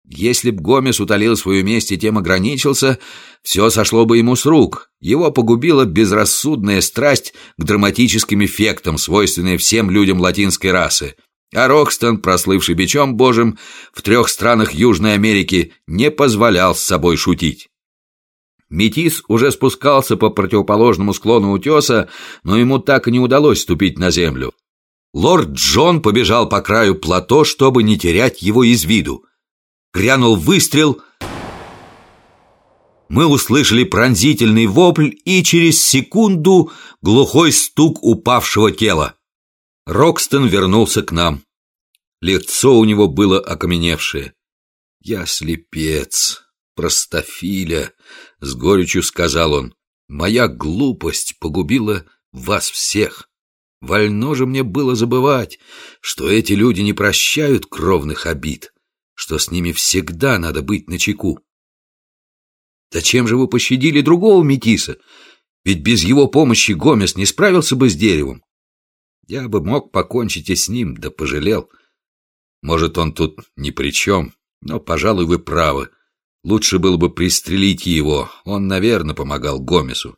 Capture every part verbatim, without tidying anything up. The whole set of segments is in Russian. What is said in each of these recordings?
Если б Гомес утолил свою месть и тем ограничился, все сошло бы ему с рук. Его погубила безрассудная страсть к драматическим эффектам, свойственная всем людям латинской расы. А Рокстон, прослывший бичом божьим в трех странах Южной Америки, не позволял с собой шутить. Метис уже спускался по противоположному склону утеса, но ему так и не удалось ступить на землю. Лорд Джон побежал по краю плато, чтобы не терять его из виду. Грянул выстрел. Мы услышали пронзительный вопль и через секунду глухой стук упавшего тела. Рокстон вернулся к нам. Лицо у него было окаменевшее. «Я слепец, простофиля», — с горечью сказал он. «Моя глупость погубила вас всех. Вольно же мне было забывать, что эти люди не прощают кровных обид, что с ними всегда надо быть начеку. Зачем же вы пощадили другого метиса? Ведь без его помощи Гомес не справился бы с деревом. Я бы мог покончить и с ним, да пожалел. Может, он тут ни при чем, но, пожалуй, вы правы. Лучше было бы пристрелить его, он, наверное, помогал Гомесу».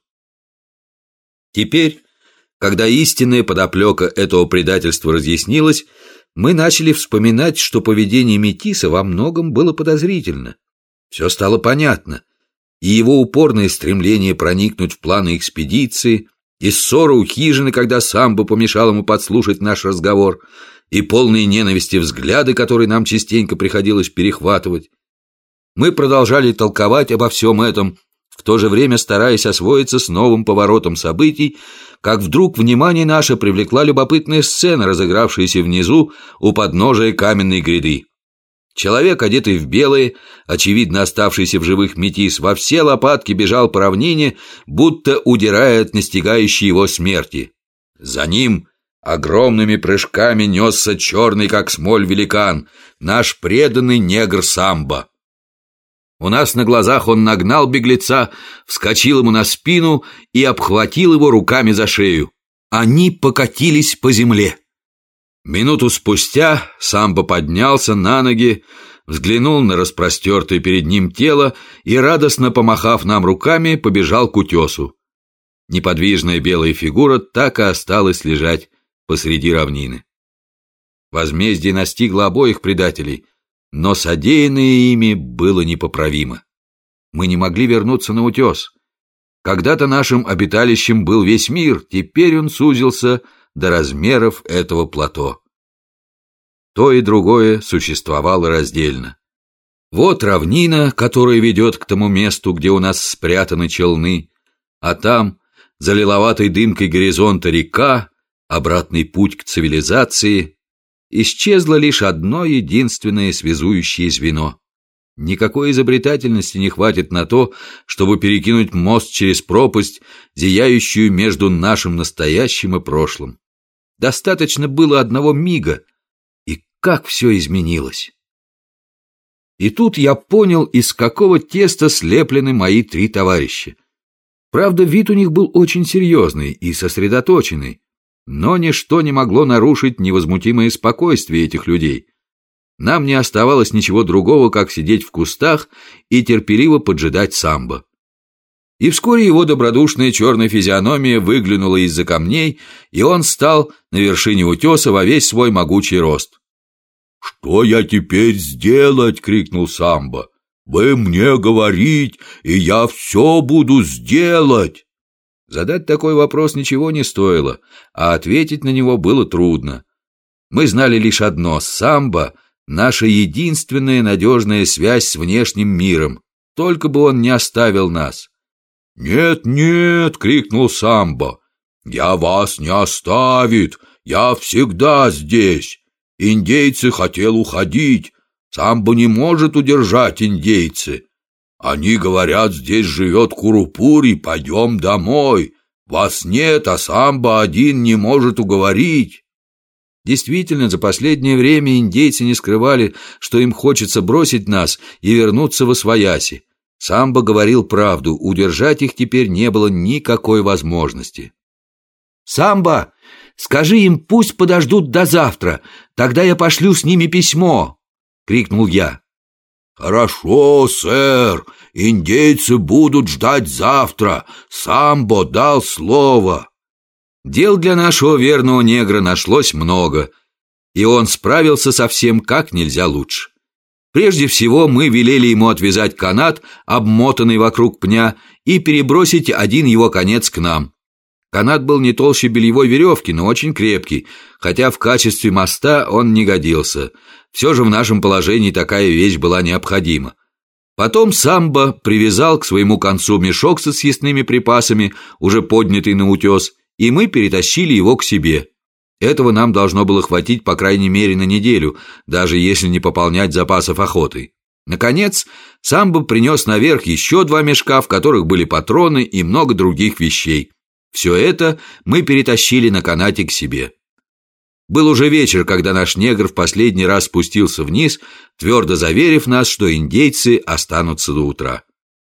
Теперь, когда истинная подоплека этого предательства разъяснилась, мы начали вспоминать, что поведение метиса во многом было подозрительно. Все стало понятно. И его упорное стремление проникнуть в планы экспедиции, и ссора у хижины, когда Самбо помешал ему подслушать наш разговор, и полные ненависти взгляды, которые нам частенько приходилось перехватывать. Мы продолжали толковать обо всем этом, в то же время стараясь освоиться с новым поворотом событий, как вдруг внимание наше привлекла любопытная сцена, разыгравшаяся внизу у подножия каменной гряды. Человек, одетый в белое, очевидно оставшийся в живых метис, во все лопатки бежал по равнине, будто удирая от настигающей его смерти. За ним огромными прыжками несся черный, как смоль, великан, наш преданный негр Самбо. У нас на глазах он нагнал беглеца, вскочил ему на спину и обхватил его руками за шею. Они покатились по земле. Минуту спустя Самбо поднялся на ноги, взглянул на распростертое перед ним тело и, радостно помахав нам руками, побежал к утесу. Неподвижная белая фигура так и осталась лежать посреди равнины. Возмездие настигло обоих предателей, но содеянное ими было непоправимо. Мы не могли вернуться на утес. Когда-то нашим обиталищем был весь мир, теперь он сузился до размеров этого плато. То и другое существовало раздельно. Вот равнина, которая ведет к тому месту, где у нас спрятаны челны, а там, за лиловатой дымкой горизонта, река, обратный путь к цивилизации. Исчезло лишь одно единственное связующее звено. Никакой изобретательности не хватит на то, чтобы перекинуть мост через пропасть, зияющую между нашим настоящим и прошлым. Достаточно было одного мига, и как все изменилось. И тут я понял, из какого теста слеплены мои три товарища. Правда, вид у них был очень серьезный и сосредоточенный, но ничто не могло нарушить невозмутимое спокойствие этих людей. Нам не оставалось ничего другого, как сидеть в кустах и терпеливо поджидать Самбо. И вскоре его добродушная черная физиономия выглянула из-за камней, и он стал на вершине утеса во весь свой могучий рост. «Что я теперь сделать?» — крикнул Самбо. «Вы мне говорить, и я все буду сделать!» Задать такой вопрос ничего не стоило, а ответить на него было трудно. Мы знали лишь одно: Самбо — наша единственная надежная связь с внешним миром, только бы он не оставил нас. «Нет, нет!» — крикнул Самбо. «Я вас не оставит! Я всегда здесь! Индейцы хотел уходить, Самбо не может удержать индейцы. Они говорят, здесь живет Курупури, пойдем домой. Вас нет, а Самбо один не может уговорить». Действительно, за последнее время индейцы не скрывали, что им хочется бросить нас и вернуться восвояси. Самбо говорил правду, удержать их теперь не было никакой возможности. «Самбо, скажи им, пусть подождут до завтра, тогда я пошлю с ними письмо!» — крикнул я. «Хорошо, сэр, индейцы будут ждать завтра. Самбо дал слово». Дел для нашего верного негра нашлось много, и он справился со всем как нельзя лучше. Прежде всего мы велели ему отвязать канат, обмотанный вокруг пня, и перебросить один его конец к нам. Канат был не толще бельевой веревки, но очень крепкий, хотя в качестве моста он не годился. Все же в нашем положении такая вещь была необходима. Потом Самбо привязал к своему концу мешок со съестными припасами, уже поднятый на утес, и мы перетащили его к себе. Этого нам должно было хватить по крайней мере на неделю, даже если не пополнять запасов охотой. Наконец, Самбо принес наверх еще два мешка, в которых были патроны и много других вещей. Все это мы перетащили на канате к себе. Был уже вечер, когда наш негр в последний раз спустился вниз, твердо заверив нас, что индейцы останутся до утра.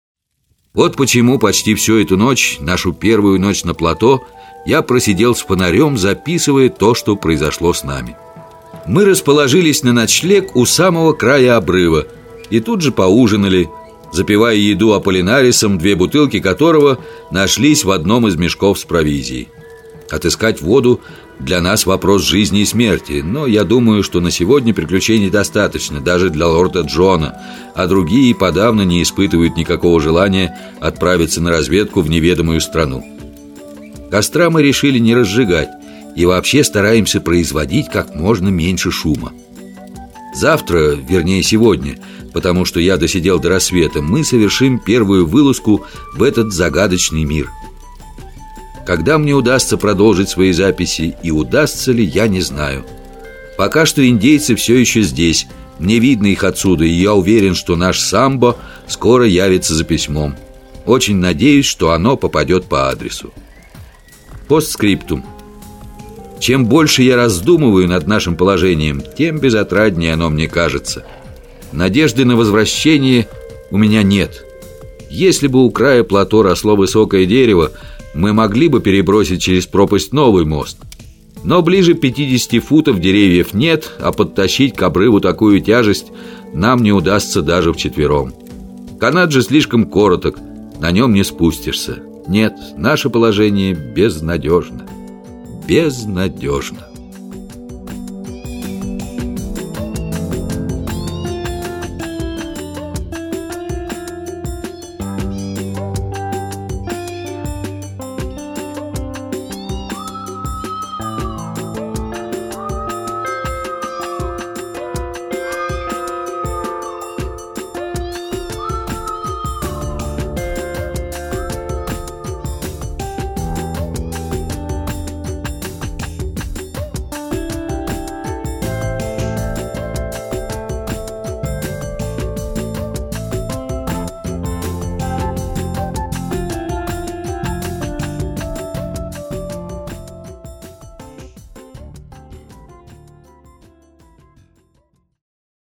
Вот почему почти всю эту ночь, нашу первую ночь на плато, я просидел с фонарем, записывая то, что произошло с нами. Мы расположились на ночлег у самого края обрыва и тут же поужинали, запивая еду аполлинарисом, две бутылки которого нашлись в одном из мешков с провизией. Отыскать воду для нас вопрос жизни и смерти, но я думаю, что на сегодня приключений достаточно даже для лорда Джона, а другие подавно не испытывают никакого желания отправиться на разведку в неведомую страну. Костра мы решили не разжигать и вообще стараемся производить как можно меньше шума. Завтра, вернее сегодня, потому что я досидел до рассвета, мы совершим первую вылазку в этот загадочный мир. Когда мне удастся продолжить свои записи и удастся ли, я не знаю. Пока что индейцы все еще здесь, мне видно их отсюда, и я уверен, что наш Самбо скоро явится за письмом. Очень надеюсь, что оно попадет по адресу. Постскриптум. Чем больше я раздумываю над нашим положением, тем безотраднее оно мне кажется. Надежды на возвращение у меня нет. Если бы у края плато росло высокое дерево, мы могли бы перебросить через пропасть новый мост. Но ближе пятидесяти футов деревьев нет, а подтащить к обрыву такую тяжесть нам не удастся даже вчетвером. Канат же слишком короток, на нем не спустишься. Нет, наше положение безнадежно. Безнадежно.